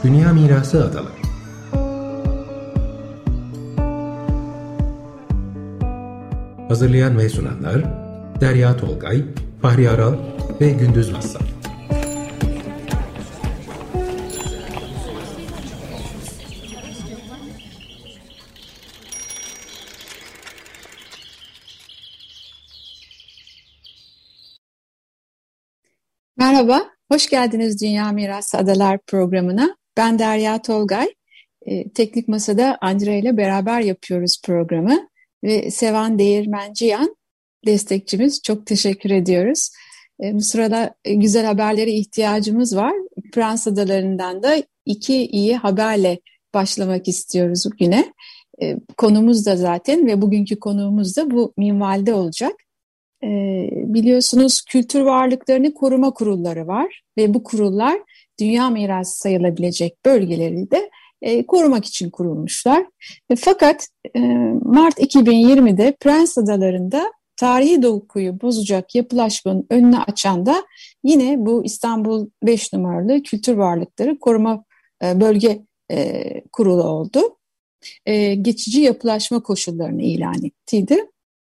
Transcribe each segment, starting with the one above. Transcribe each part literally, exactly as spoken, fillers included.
Dünya Mirası Adaları. Hazırlayan ve sunanlar Derya Tolgay, Fahri Aral ve Gündüz Mazhar. Merhaba, hoş geldiniz Dünya Mirası Adalar programına. Ben Derya Tolgay. E, Teknik Masa'da Andre ile beraber yapıyoruz programı. Ve Sevan Değirmenciyan destekçimiz. Çok teşekkür ediyoruz. E, bu sırada e, güzel haberlere ihtiyacımız var. Prens Adaları'ndan da iki iyi haberle başlamak istiyoruz bugüne. E, konumuz da zaten ve bugünkü konuğumuz da bu minvalde olacak. Ee, biliyorsunuz kültür varlıklarını koruma kurulları var ve bu kurullar dünya mirası sayılabilecek bölgeleri de e, korumak için kurulmuşlar. E, fakat e, Mart iki bin yirmide Prens Adaları'nda tarihi dokuyu bozacak yapılaşmanın önünü açan da yine bu İstanbul beş numaralı Kültür Varlıkları Koruma e, Bölge e, Kurulu oldu. E, geçici yapılaşma koşullarını ilan ettiydi.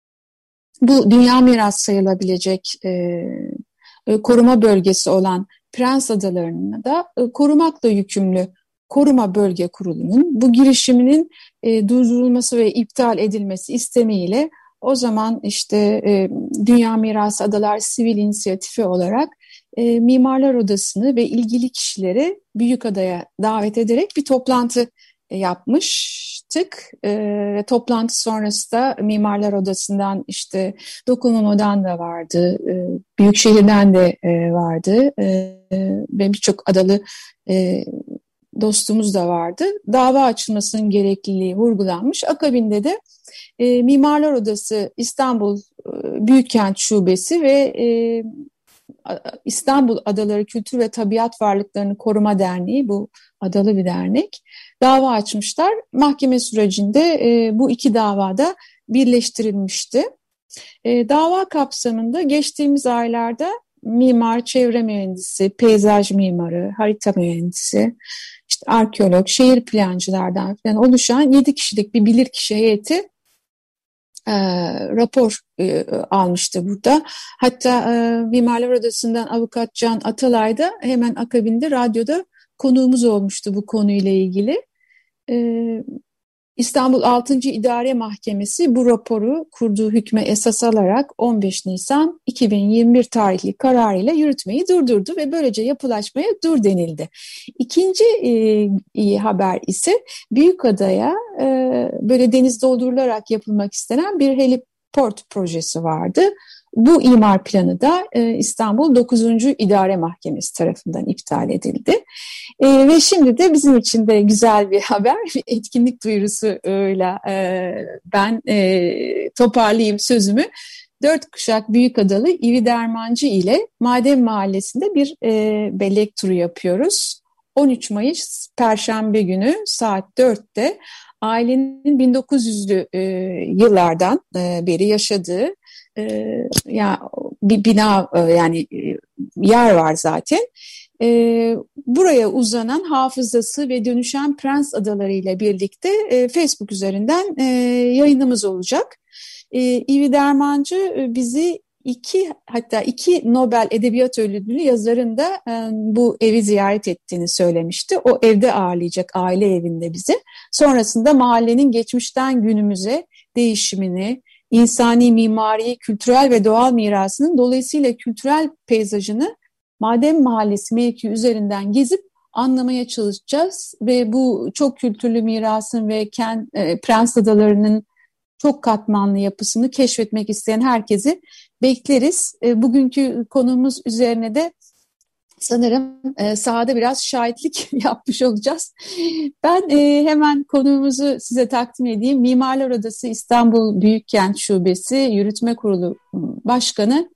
Bu dünya mirası sayılabilecek e, e, koruma bölgesi olan Prens Adaları'nı da e, korumakla yükümlü Koruma Bölge Kurulu'nun bu girişiminin e, durdurulması ve iptal edilmesi istemiyle o zaman işte e, Dünya Mirası Adalar Sivil İnisiyatifi olarak e, Mimarlar Odası'nı ve ilgili kişileri Büyükada'ya davet ederek bir toplantı yapmıştık. E, toplantı sonrası da Mimarlar Odası'ndan işte Dokunulma'dan da vardı, e, Büyükşehir'den de e, vardı e, ve birçok adalı e, dostumuz da vardı. Dava açılmasının gerekliliği vurgulanmış. Akabinde de e, Mimarlar Odası İstanbul e, Büyükkent Şubesi ve e, İstanbul Adaları Kültür ve Tabiat Varlıklarını Koruma Derneği, bu adalı bir dernek, dava açmışlar. Mahkeme sürecinde e, bu iki davada birleştirilmişti. E, dava kapsamında geçtiğimiz aylarda mimar, çevre mühendisi, peyzaj mimarı, harita mühendisi, işte arkeolog, şehir plancılardan falan oluşan yedi kişilik bir bilirkişi heyeti E, rapor e, almıştı burada. Hatta e, Mimarlar Odası'ndan Avukat Can Atalay da hemen akabinde radyoda konuğumuz olmuştu bu konuyla ilgili. E, İstanbul altıncı İdare Mahkemesi bu raporu kurduğu hükme esas alarak on beş Nisan iki bin yirmi bir tarihli kararıyla yürütmeyi durdurdu ve böylece yapılaşmaya dur denildi. İkinci e, iyi haber ise Büyükada'ya e, böyle deniz doldurularak yapılmak istenen bir heliport projesi vardı. Bu imar planı da e, İstanbul dokuzuncu İdare Mahkemesi tarafından iptal edildi. E, ve şimdi de bizim için de güzel bir haber, bir etkinlik duyurusuyla e, ben e, toparlayayım sözümü. Dört kuşak Büyükadalı İvi Dermancı ile Maden Mahallesi'nde bir e, bellek turu yapıyoruz. on üç Mayıs Perşembe günü saat dörtte ailenin bin dokuz yüzlü e, yıllardan e, beri yaşadığı e, ya bir bina e, yani e, yer var zaten. E, buraya uzanan hafızası ve dönüşen Prens Adaları ile birlikte e, Facebook üzerinden e, yayınımız olacak. E, İvi Dermancı e, bizi iki hatta iki Nobel Edebiyat Ödüllü yazarın da e, bu evi ziyaret ettiğini söylemişti. O evde ağırlayacak, aile evinde bizi. Sonrasında mahallenin geçmişten günümüze değişimini, insani mimari, kültürel ve doğal mirasının dolayısıyla kültürel peyzajını Maden Mahallesi mevki üzerinden gezip anlamaya çalışacağız ve bu çok kültürlü mirasın ve Ken, e, Prens Adaları'nın çok katmanlı yapısını keşfetmek isteyen herkesi bekleriz. E, bugünkü konumuz üzerine de sanırım e, sahada biraz şahitlik yapmış olacağız. Ben e, hemen konuğumuzu size takdim edeyim. Mimarlar Odası İstanbul Büyükkent Şubesi Yürütme Kurulu Başkanı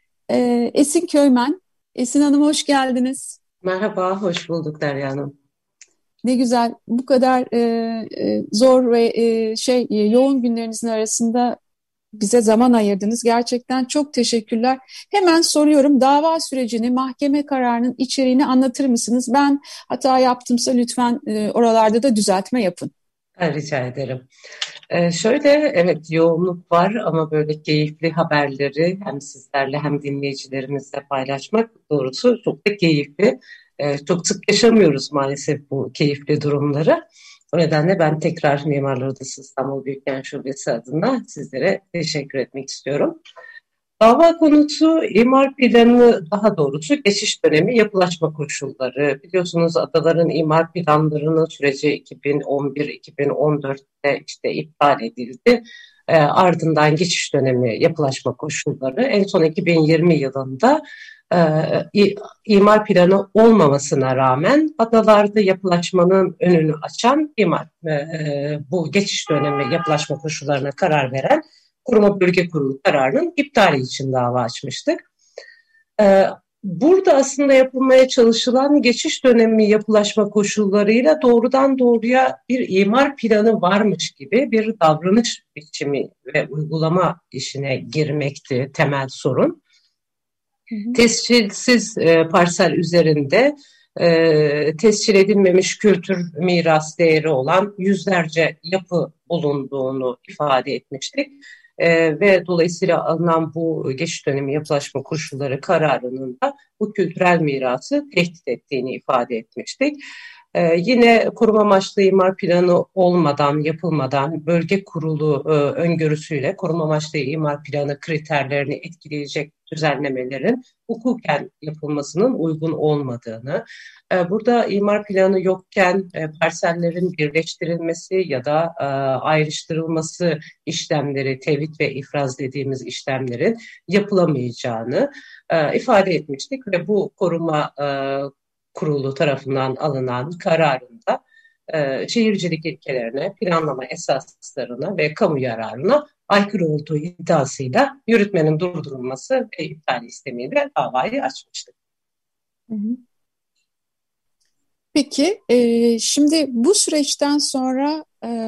e, Esin Köymen. Esin Hanım hoş geldiniz. Merhaba, hoş bulduk Derya Hanım. Ne güzel, bu kadar e, e, zor ve e, şey e, yoğun günlerinizin arasında bize zaman ayırdınız. Gerçekten çok teşekkürler. Hemen soruyorum, dava sürecini, mahkeme kararının içeriğini anlatır mısınız? Ben hata yaptımsa lütfen e, oralarda da düzeltme yapın. Ben rica ederim. Ee, şöyle, evet yoğunluk var ama böyle keyifli haberleri hem sizlerle hem dinleyicilerimizle paylaşmak doğrusu çok da keyifli. Ee, çok sık yaşamıyoruz maalesef bu keyifli durumları. O nedenle ben tekrar Mimarlar Odası İstanbul Büyükkent Şubesi adına sizlere teşekkür etmek istiyorum. Dava konusu imar planı, daha doğrusu geçiş dönemi yapılaşma koşulları. Biliyorsunuz adaların imar planlarının süreci iki bin on bir iki bin on dörtte işte iptal edildi. E, ardından geçiş dönemi yapılaşma koşulları en son iki bin yirmi yılında e, imar planı olmamasına rağmen adalarda yapılaşmanın önünü açan imar e, bu geçiş dönemi yapılaşma koşullarına karar veren Koruma Bölge Kurulu kararının iptali için dava açmıştık. Ee, burada aslında yapılmaya çalışılan geçiş dönemi yapılaşma koşullarıyla doğrudan doğruya bir imar planı varmış gibi bir davranış biçimi ve uygulama işine girmekti temel sorun. Hı hı. Tescilsiz e, parsel üzerinde e, tescil edilmemiş kültür miras değeri olan yüzlerce yapı bulunduğunu ifade etmiştik. Ee, ve dolayısıyla alınan bu geçiş dönemi yapılaşma koşulları kararının da bu kültürel mirası tehdit ettiğini ifade etmiştik. Ee, yine koruma amaçlı imar planı olmadan, yapılmadan bölge kurulu e, öngörüsüyle koruma amaçlı imar planı kriterlerini etkileyecek düzenlemelerin hukuken yapılmasının uygun olmadığını, e, burada imar planı yokken e, parsellerin birleştirilmesi ya da e, ayrıştırılması işlemleri, tevhid ve ifraz dediğimiz işlemlerin yapılamayacağını e, ifade etmiştik ve bu koruma e, kurulu tarafından alınan kararında e, şehircilik ilkelerine, planlama esaslarına ve kamu yararına aykırı olduğu iddiasıyla yürütmenin durdurulması ve iptal istemiyle davayı açmıştık. Hı hı. Peki, e, şimdi bu süreçten sonra e,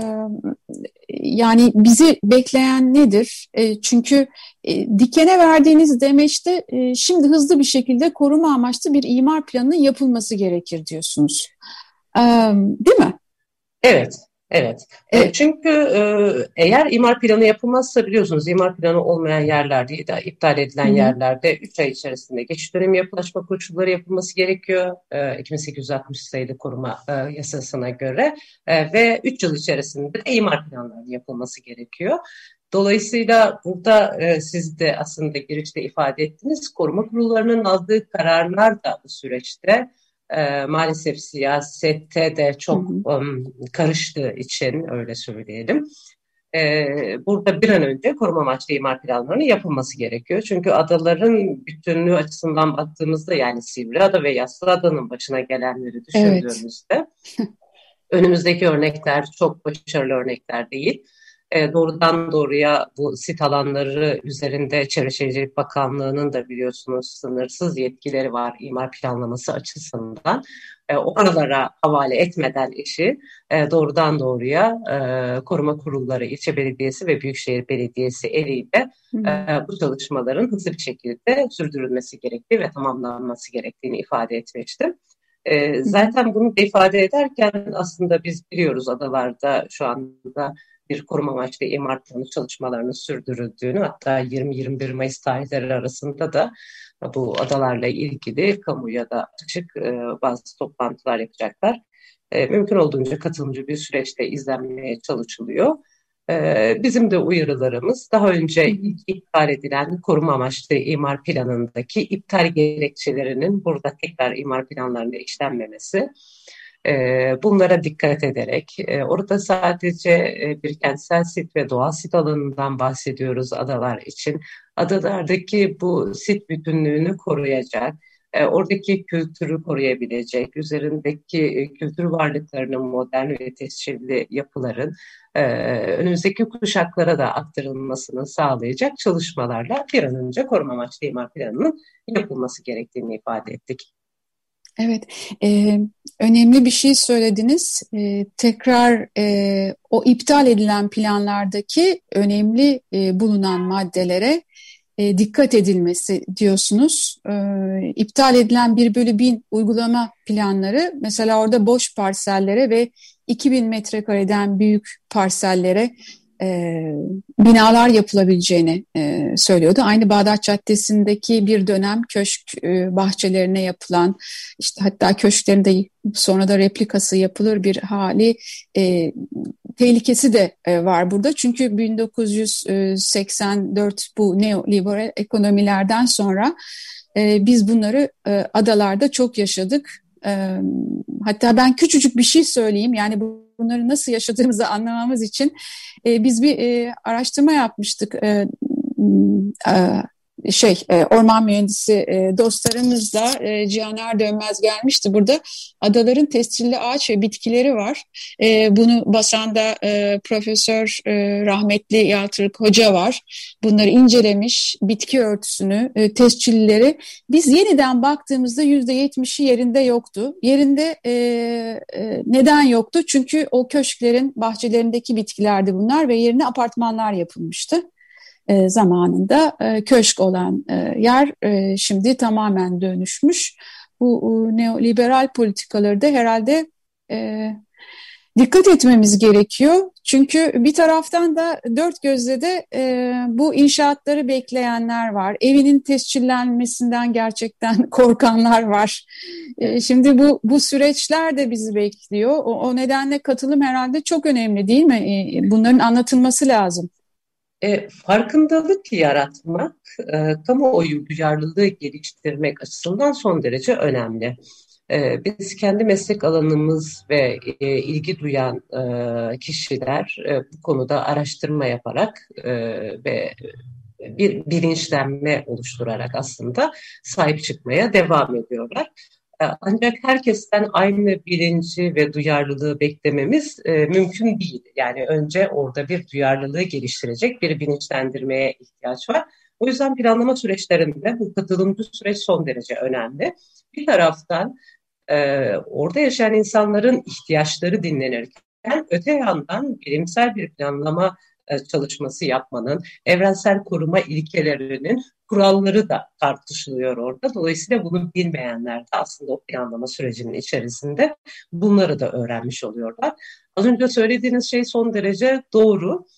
yani bizi bekleyen nedir? E, çünkü e, dikene verdiğiniz demeçte e, şimdi hızlı bir şekilde koruma amaçlı bir imar planının yapılması gerekir diyorsunuz. E, değil mi? Evet. Evet. Evet. Çünkü e, eğer imar planı yapılmazsa biliyorsunuz imar planı olmayan yerlerde ya da iptal edilen Hı-hı. yerlerde üç ay içerisinde geçiş dönemi yapılaşma koşulları yapılması gerekiyor. E, iki bin sekiz yüz altmış sayılı koruma e, yasasına göre e, ve üç yıl içerisinde de imar planlarının yapılması gerekiyor. Dolayısıyla burada e, siz de aslında girişte ifade ettiniz, koruma kurullarının aldığı kararlar da bu süreçte E, maalesef siyasette de çok um, karıştığı için öyle söyleyelim. E, burada bir an önce koruma amaçlı imar planlarının yapılması gerekiyor. Çünkü adaların bütünlüğü açısından baktığımızda yani Sivriada ve Yassıada'nın başına gelenleri düşündüğümüzde evet. önümüzdeki örnekler çok başarılı örnekler değil. E, doğrudan doğruya bu sit alanları üzerinde Çevre Şehircilik Bakanlığı'nın da biliyorsunuz sınırsız yetkileri var imar planlaması açısından. E, oralara havale etmeden işi e, doğrudan doğruya e, koruma kurulları, ilçe belediyesi ve büyükşehir belediyesi eliyle e, bu çalışmaların hızlı bir şekilde sürdürülmesi gerektiği ve tamamlanması gerektiğini ifade etmiştim. E, zaten bunu da ifade ederken aslında biz biliyoruz adalarda şu anda bir koruma amaçlı imar planı çalışmalarının sürdürüldüğünü, hatta yirmi yirmi bir Mayıs tarihleri arasında da bu adalarla ilgili kamuya da açık e, bazı toplantılar yapacaklar. E, mümkün olduğunca katılımcı bir süreçte izlenmeye çalışılıyor. E, bizim de uyarılarımız daha önce ilk iptal edilen koruma amaçlı imar planındaki iptal gerekçelerinin burada tekrar imar planlarında işlenmemesi. Bunlara dikkat ederek, orada sadece bir kentsel sit ve doğal sit alanından bahsediyoruz adalar için. Adalardaki bu sit bütünlüğünü koruyacak, oradaki kültürü koruyabilecek, üzerindeki kültür varlıklarının modern ve tescilli yapıların önümüzdeki kuşaklara da aktarılmasını sağlayacak çalışmalarla bir an önce koruma amaçlı imar planının yapılması gerektiğini ifade ettik. Evet, e, önemli bir şey söylediniz. E, tekrar e, o iptal edilen planlardaki önemli e, bulunan maddelere e, dikkat edilmesi diyorsunuz. E, iptal edilen bir bölü bin uygulama planları, mesela orada boş parsellere ve iki bin metrekareden büyük parsellere e, binalar yapılabileceğini e, söylüyordu. Aynı Bağdat Caddesi'ndeki bir dönem köşk e, bahçelerine yapılan, işte hatta köşklerin de sonra da replikası yapılır bir hali e, tehlikesi de e, var burada. Çünkü bin dokuz yüz seksen dört bu neoliberal ekonomilerden sonra e, biz bunları e, adalarda çok yaşadık. E, hatta ben küçücük bir şey söyleyeyim, yani bunları nasıl yaşadığımızı anlamamız için e, biz bir e, araştırma yapmıştık. E, e, şey e, orman mühendisi e, dostlarımızla e, Cihaner Dönmez gelmişti. Burada adaların tescilli ağaç ve bitkileri var. E, bunu basan da e, Profesör e, rahmetli Yaltırık Hoca var. Bunları incelemiş, bitki örtüsünü, e, tescillileri. Biz yeniden baktığımızda yüzde yetmişi yerinde yoktu. Yerinde e, e, neden yoktu? Çünkü o köşklerin bahçelerindeki bitkilerdi bunlar ve yerine apartmanlar yapılmıştı. E, zamanında e, köşk olan e, yer e, şimdi tamamen dönüşmüş. Bu e, neoliberal politikaları da herhalde e, dikkat etmemiz gerekiyor. Çünkü bir taraftan da dört gözle de e, bu inşaatları bekleyenler var. Evinin tescillenmesinden gerçekten korkanlar var. E, şimdi bu bu süreçler de bizi bekliyor. O, o nedenle katılım herhalde çok önemli, değil mi? E, bunların anlatılması lazım. E, farkındalık yaratmak, e, kamuoyu duyarlılığı geliştirmek açısından son derece önemli. E, biz kendi meslek alanımız ve e, ilgi duyan e, kişiler e, bu konuda araştırma yaparak e, ve bir bilinçlenme oluşturarak aslında sahip çıkmaya devam ediyorlar. Ancak herkesten aynı bilinci ve duyarlılığı beklememiz e, mümkün değil. Yani önce orada bir duyarlılığı geliştirecek bir bilinçlendirmeye ihtiyaç var. O yüzden planlama süreçlerinde bu katılımcı süreç son derece önemli. Bir taraftan e, orada yaşayan insanların ihtiyaçları dinlenirken öte yandan bilimsel bir planlama çalışması yapmanın, evrensel koruma ilkelerinin kuralları da tartışılıyor orada. Dolayısıyla bunu bilmeyenler de aslında o planlama sürecinin içerisinde bunları da öğrenmiş oluyorlar. Az önce söylediğiniz şey son derece doğru.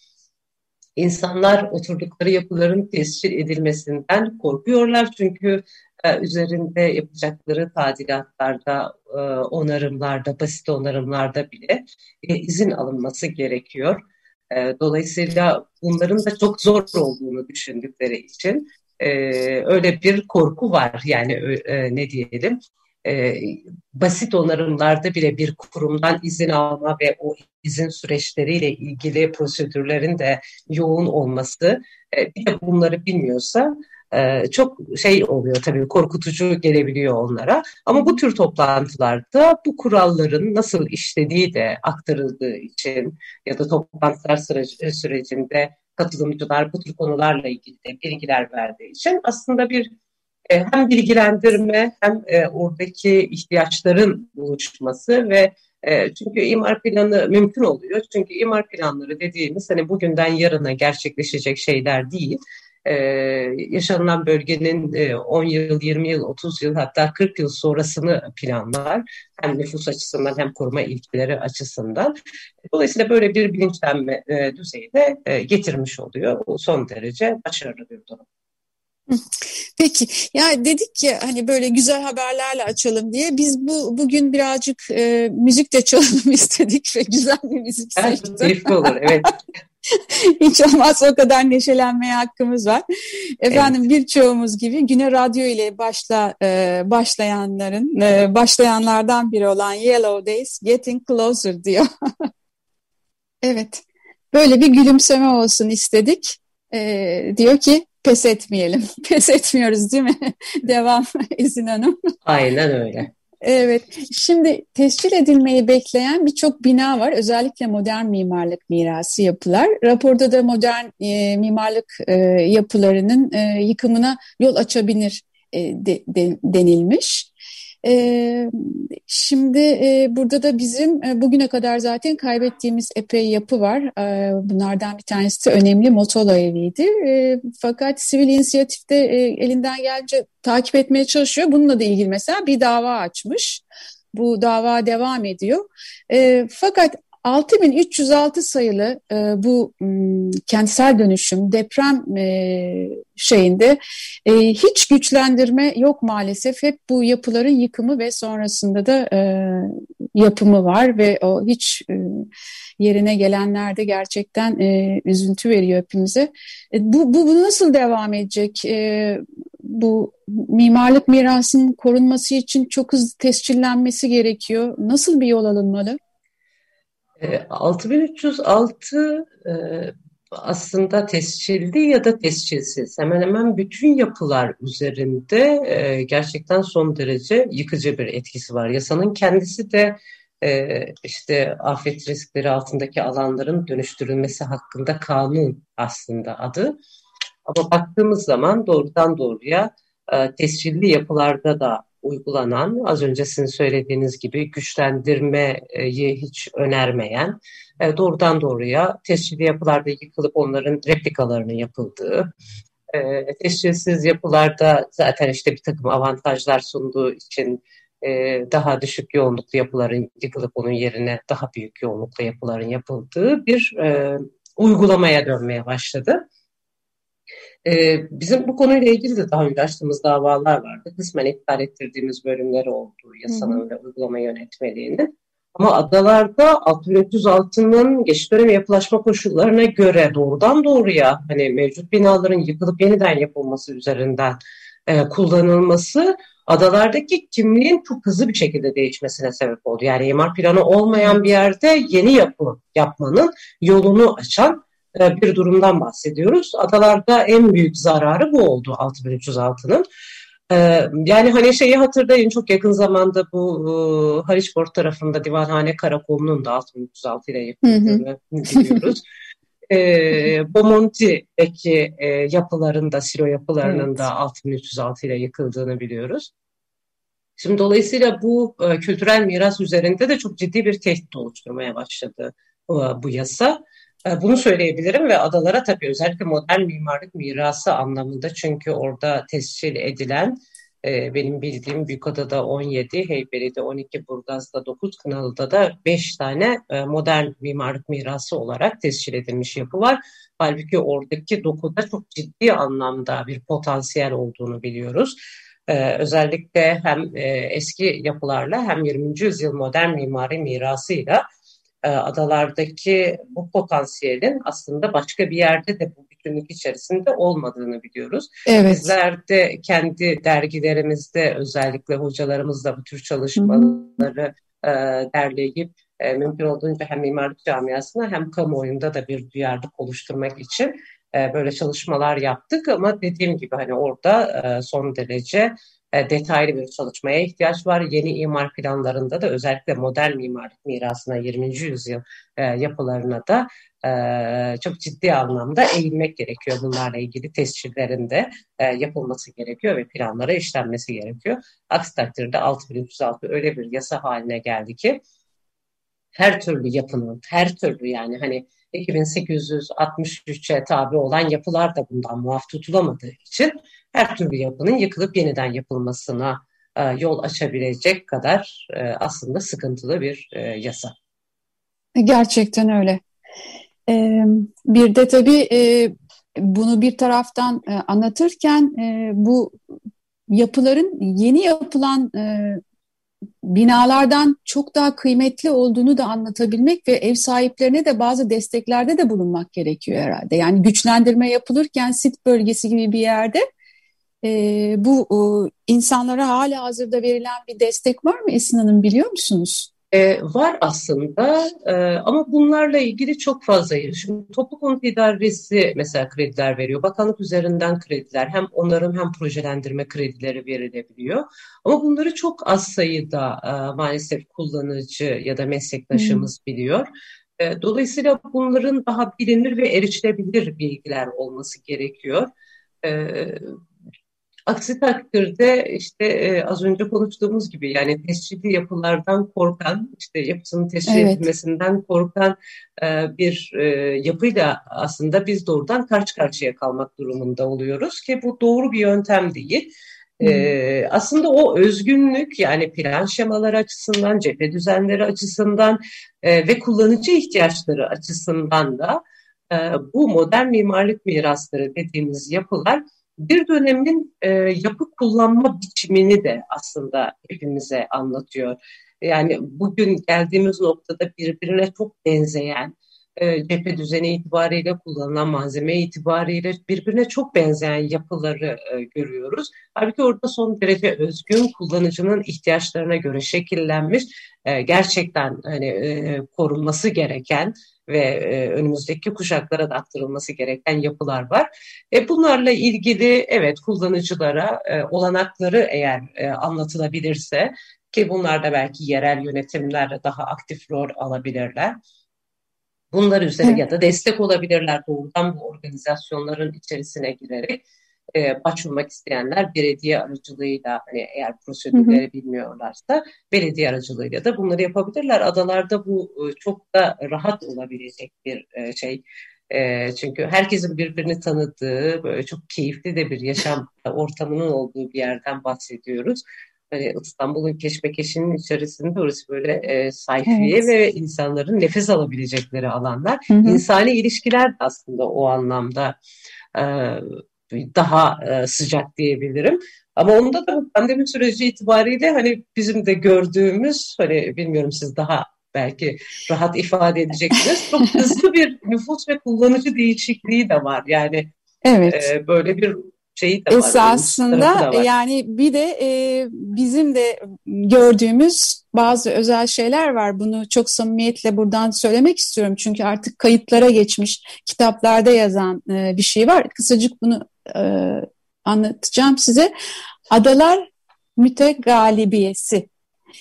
İnsanlar oturdukları yapıların tescil edilmesinden korkuyorlar çünkü e, üzerinde yapacakları tadilatlarda, e, onarımlarda, basit onarımlarda bile e, izin alınması gerekiyor. Dolayısıyla bunların da çok zor olduğunu düşündükleri için e, öyle bir korku var. Yani e, ne diyelim, e, basit onarımlarda bile bir kurumdan izin alma ve o izin süreçleriyle ilgili prosedürlerin de yoğun olması, e, bir de bunları bilmiyorsa Ee, çok şey oluyor tabii, korkutucu gelebiliyor onlara. Ama bu tür toplantılarda bu kuralların nasıl işlediği de aktarıldığı için ya da toplantılar süreci, sürecinde katılımcılar bu tür konularla ilgili de bilgiler verdiği için aslında bir e, hem bilgilendirme hem e, oradaki ihtiyaçların buluşması ve e, çünkü imar planı mümkün oluyor. Çünkü imar planları dediğimiz hani bugünden yarına gerçekleşecek şeyler değil. Ee, yaşanılan bölgenin e, on yıl, yirmi yıl, otuz yıl hatta kırk yıl sonrasını planlar. Hem nüfus açısından hem koruma ilkeleri açısından. Dolayısıyla böyle bir bilinçlenme e, düzeyi de e, getirmiş oluyor. Bu son derece başarılı bir durum. Peki, ya dedik ki hani böyle güzel haberlerle açalım diye, biz bu bugün birazcık e, müzik de çalalım istedik ve güzel bir müzik seçtim. Evet, keyifli olur, evet. Hiç olmazsa o kadar neşelenmeye hakkımız var. Efendim, evet. Birçoğumuz gibi güne radyo ile başla e, başlayanların e, başlayanlardan biri olan Yellow Days Getting Closer diyor. Evet, böyle bir gülümseme olsun istedik. E, diyor ki pes etmeyelim. Pes etmiyoruz değil mi? Devam Esin Hanım. Aynen öyle. Evet, şimdi tescil edilmeyi bekleyen birçok bina var. Özellikle modern mimarlık mirası yapılar. Raporda da modern e, mimarlık e, yapılarının e, yıkımına yol açabilir e, de, de, denilmiş. E, şimdi e, burada da bizim e, bugüne kadar zaten kaybettiğimiz epey yapı var. E, bunlardan bir tanesi de önemli Motola eviydi. E, fakat sivil inisiyatifte e, elinden gelince takip etmeye çalışıyor. Bununla da ilgili mesela bir dava açmış. Bu dava devam ediyor. E, fakat altı bin üç yüz altı sayılı e, bu m, kentsel dönüşüm deprem e, şeyinde e, hiç güçlendirme yok maalesef. Hep bu yapıların yıkımı ve sonrasında da e, yapımı var ve o hiç e, yerine gelenler de gerçekten e, üzüntü veriyor hepimize. E, bu, bu, bu nasıl devam edecek? E, bu mimarlık mirasının korunması için çok hızlı tescillenmesi gerekiyor. Nasıl bir yol alınmalı? E, altı bin üç yüz altı e, aslında tescilli ya da tescilsiz hemen hemen bütün yapılar üzerinde e, gerçekten son derece yıkıcı bir etkisi var. Yasanın kendisi de e, işte afet riskleri altındaki alanların dönüştürülmesi hakkında kanun aslında adı. Ama baktığımız zaman doğrudan doğruya e, tescilli yapılarda da uygulanan, az önce sizin söylediğiniz gibi güçlendirmeyi hiç önermeyen, e, doğrudan doğruya tescilli yapılarda yıkılıp onların replikalarının yapıldığı, e, tescilsiz yapılarda zaten işte bir takım avantajlar sunduğu için e, daha düşük yoğunluklu yapıların yıkılıp onun yerine daha büyük yoğunluklu yapıların yapıldığı bir e, uygulamaya dönmeye başladı. Ee, bizim bu konuyla ilgili de daha önce açtığımız davalar vardı. Kısmen iptal ettirdiğimiz bölümleri oldu Hı hı. yasanın ve uygulama yönetmeliğinin. Ama adalarda altı bin üç yüz altının geçiş dönemi yapılaşma koşullarına göre doğrudan doğruya hani mevcut binaların yıkılıp yeniden yapılması üzerinden e, kullanılması adalardaki kimliğin çok hızlı bir şekilde değişmesine sebep oldu. Yani imar planı olmayan bir Evet. yerde yeni yapı yapmanın yolunu açan bir durumdan bahsediyoruz. Adalarda en büyük zararı bu oldu altı bin üç yüz altının. Yani hani şeyi hatırlayın, çok yakın zamanda bu Haliçport tarafında Divanhane Karakolu'nun da altı bin üç yüz altı ile Hı hı. yapıldığını biliyoruz. E, Bomonti'deki e, yapıların da, silo yapılarının da Evet. altı bin üç yüz altı ile yıkıldığını biliyoruz. Şimdi dolayısıyla bu e, kültürel miras üzerinde de çok ciddi bir tehdit oluşturmaya başladı bu, bu yasa. E, bunu söyleyebilirim ve adalara tabii özellikle modern mimarlık mirası anlamında, çünkü orada tescil edilen e, benim bildiğim Büyükada'da on yedi, Heybeli'de on iki, Burgaz'da dokuz, Kınalı'da da beş tane e, modern mimarlık mirası olarak tescil edilmiş yapı var. Halbuki oradaki dokuda çok ciddi anlamda bir potansiyel olduğunu biliyoruz. Ee, özellikle hem e, eski yapılarla hem yirminci yüzyıl modern mimari mirasıyla e, adalardaki bu potansiyelin aslında başka bir yerde de bu bütünlük içerisinde olmadığını biliyoruz. Evet. Bizler de kendi dergilerimizde özellikle hocalarımızla bu tür Hı hı. çalışmaları e, derleyip e, mümkün olduğunca hem mimarlık camiasına hem kamuoyunda da bir duyarlılık oluşturmak için e, böyle çalışmalar yaptık. Ama dediğim gibi hani orada e, son derece e, detaylı bir çalışmaya ihtiyaç var. Yeni imar planlarında da özellikle modern mimarlık mirasına, yirminci yüzyıl e, yapılarına da e, çok ciddi anlamda eğilmek gerekiyor. Bunlarla ilgili tescillerin de e, yapılması gerekiyor ve planlara işlenmesi gerekiyor. Aksi takdirde altı bin üç yüz altı öyle bir yasa haline geldi ki her türlü yapının, her türlü yani hani iki bin sekiz yüz altmış üçe tabi olan yapılar da bundan muaf tutulamadığı için her türlü yapının yıkılıp yeniden yapılmasına e, yol açabilecek kadar e, aslında sıkıntılı bir e, yasa. Gerçekten öyle. Ee, bir de tabii e, bunu bir taraftan e, anlatırken e, bu yapıların yeni yapılan e, binalardan çok daha kıymetli olduğunu da anlatabilmek ve ev sahiplerine de bazı desteklerde de bulunmak gerekiyor herhalde. Yani güçlendirme yapılırken sit bölgesi gibi bir yerde e, bu o, insanlara hala hazırda verilen bir destek var mı Esin Hanım, biliyor musunuz? E, var aslında e, ama bunlarla ilgili çok fazla. Şimdi Toplu Konut İdaresi mesela krediler veriyor. Bakanlık üzerinden krediler, hem onarım hem projelendirme kredileri verilebiliyor. Ama bunları çok az sayıda e, maalesef kullanıcı ya da Hmm. meslektaşımız biliyor. E, dolayısıyla bunların daha bilinir ve erişilebilir bilgiler olması gerekiyor. E, Aksi takdirde işte e, az önce konuştuğumuz gibi yani tescilli yapılardan korkan, işte yapısının tescil Evet. edilmesinden korkan e, bir e, yapıyla aslında biz doğrudan karşı karşıya kalmak durumunda oluyoruz ki bu doğru bir yöntem değil. Ee, aslında o özgünlük yani plan şemaları açısından, cephe düzenleri açısından e, ve kullanıcı ihtiyaçları açısından da e, bu modern mimarlık mirasları dediğimiz yapılar bir dönemin e, yapı kullanma biçimini de aslında hepimize anlatıyor. Yani bugün geldiğimiz noktada birbirine çok benzeyen, e, cephe düzeni itibariyle kullanılan malzeme itibariyle birbirine çok benzeyen yapıları e, görüyoruz. Halbuki orada son derece özgün, kullanıcının ihtiyaçlarına göre şekillenmiş, e, gerçekten hani e, korunması gereken ve e, önümüzdeki kuşaklara da aktarılması gereken yapılar var. E, bunlarla ilgili evet kullanıcılara e, olanakları eğer e, anlatılabilirse ki bunlarda belki yerel yönetimler daha aktif rol alabilirler. Bunlar üzerine Evet. ya da destek olabilirler doğrudan bu organizasyonların içerisine girerek e, başvurmak isteyenler belediye aracılığıyla hani eğer prosedürleri hı hı. bilmiyorlarsa belediye aracılığıyla da bunları yapabilirler. Adalarda bu e, çok da rahat olabilecek bir e, şey. E, çünkü herkesin birbirini tanıdığı böyle çok keyifli de bir yaşam ortamının olduğu bir yerden bahsediyoruz. Hani İstanbul'un keşmekeşinin içerisinde orası böyle e, sayfiye evet. ve insanların nefes alabilecekleri alanlar. Hı hı. İnsani ilişkiler de aslında o anlamda e, daha e, sıcak diyebilirim. Ama onda da pandemi süreci itibariyle hani bizim de gördüğümüz, hani bilmiyorum siz daha belki rahat ifade edeceksiniz. Çok hızlı bir nüfus ve kullanıcı değişikliği de var. Yani evet. e, böyle bir şeyi de var. Esasında da var. Yani bir de e, bizim de gördüğümüz bazı özel şeyler var. Bunu çok samimiyetle buradan söylemek istiyorum. Çünkü artık kayıtlara geçmiş, kitaplarda yazan e, bir şey var. Kısacık bunu e, anlatacağım size. Adalar Mütegalibiyesi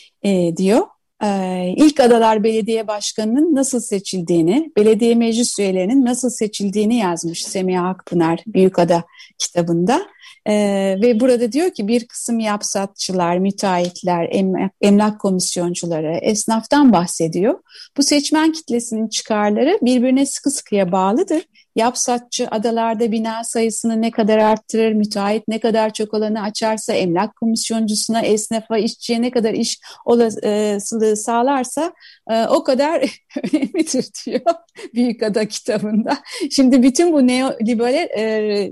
e, diyor. Ee, ilk Adalar Belediye Başkanı'nın nasıl seçildiğini, belediye meclis üyelerinin nasıl seçildiğini yazmış Semiha Akpınar Büyükada kitabında. Ee, ve burada diyor ki bir kısım yapsatçılar, müteahhitler, em- emlak komisyoncuları, esnaftan bahsediyor. Bu seçmen kitlesinin çıkarları birbirine sıkı sıkıya bağlıdır. Yapsatçı adalarda bina sayısını ne kadar arttırır, müteahhit ne kadar çok alanı açarsa, emlak komisyoncusuna, esnafa, işçiye ne kadar iş olasılığı sağlarsa e, o kadar önemlidir diyor Büyükada kitabında. Şimdi bütün bu neoliberal e,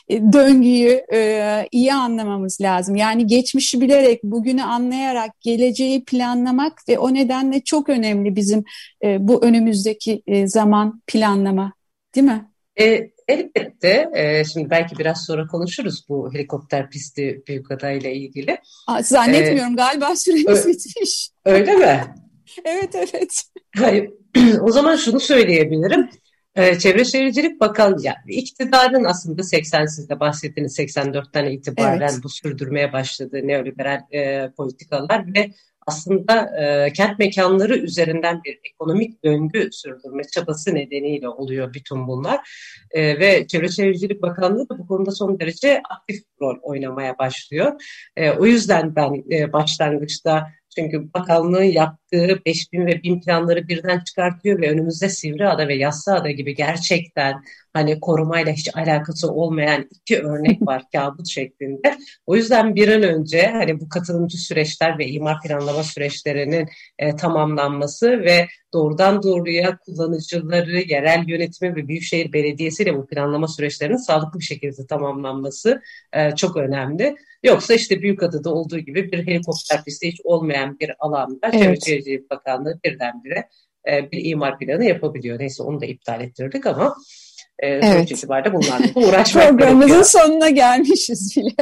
döngüyü e, iyi anlamamız lazım. Yani geçmişi bilerek, bugünü anlayarak, geleceği planlamak ve o nedenle çok önemli bizim e, bu önümüzdeki e, zaman planlama. Değil mi? E, elbette. E, şimdi belki biraz sonra konuşuruz bu helikopter pisti Büyükada ile ilgili. Aa, zannetmiyorum. E, galiba süremiz bitmiş. Öyle mi? Evet, evet. Hayır. O zaman şunu söyleyebilirim. E, Çevre Şehircilik Bakanlığı, yani iktidarın aslında seksen sizde bahsettiğiniz seksen dörtten itibaren evet. bu sürdürmeye başladığı neoliberal e, politikalar ve aslında e, kent mekanları üzerinden bir ekonomik döngü sürdürme çabası nedeniyle oluyor bütün bunlar. E, ve Çevre Şehircilik Bakanlığı da bu konuda son derece aktif rol oynamaya başlıyor. E, o yüzden ben e, başlangıçta, çünkü bakanlığın yaptığı beş bin ve bin planları birden çıkartıyor ve önümüzde Sivriada ve Yassıada gibi gerçekten hani korumayla hiç alakası olmayan iki örnek var kabus şeklinde. O yüzden bir an önce hani bu katılımcı süreçler ve imar planlama süreçlerinin e, tamamlanması ve doğrudan doğruya kullanıcıları, yerel yönetimi ve Büyükşehir Belediyesi ile bu planlama süreçlerinin sağlıklı bir şekilde tamamlanması e, çok önemli. Yoksa işte Büyükada'da olduğu gibi bir helikopter pisti hiç olmayan bir alanda evet. Çevre Şehircilik Bakanlığı birdenbire e, bir imar planı yapabiliyor. Neyse onu da iptal ettirdik ama e, evet. sonuç itibariyle bunlarla da uğraşmak Programımızın gerekiyor. Sonuna gelmişiz bile.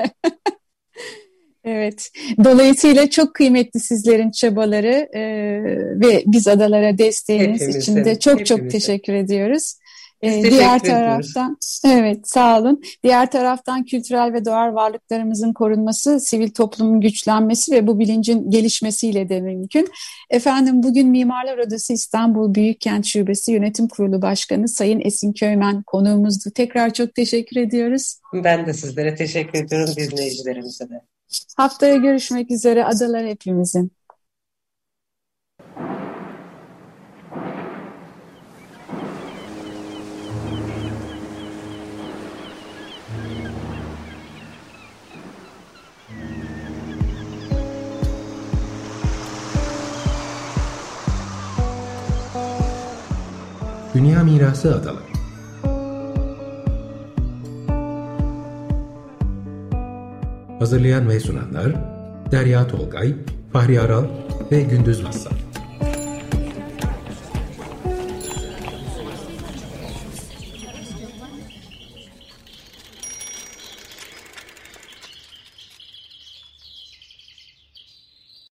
Evet. Dolayısıyla çok kıymetli sizlerin çabaları e, ve biz adalara desteğiniz hepimizin, için de çok hepimizin. çok teşekkür ediyoruz. Biz Ee, diğer teşekkür ediyoruz. taraftan, evet sağ olun. Diğer taraftan kültürel ve doğal varlıklarımızın korunması, sivil toplumun güçlenmesi ve bu bilincin gelişmesiyle de mümkün. Efendim bugün Mimarlar Odası İstanbul Büyükkent Şubesi Yönetim Kurulu Başkanı Sayın Esin Köymen konuğumuzdu. Tekrar çok teşekkür ediyoruz. Ben de sizlere teşekkür ediyorum, dinleyicilerimize de. Haftaya görüşmek üzere. Adalar hepimizin. Dünya Mirası Adalar. Hazırlayan ve sunanlar Derya Tolgay, Fahri Aral ve Gündüz Mazhar.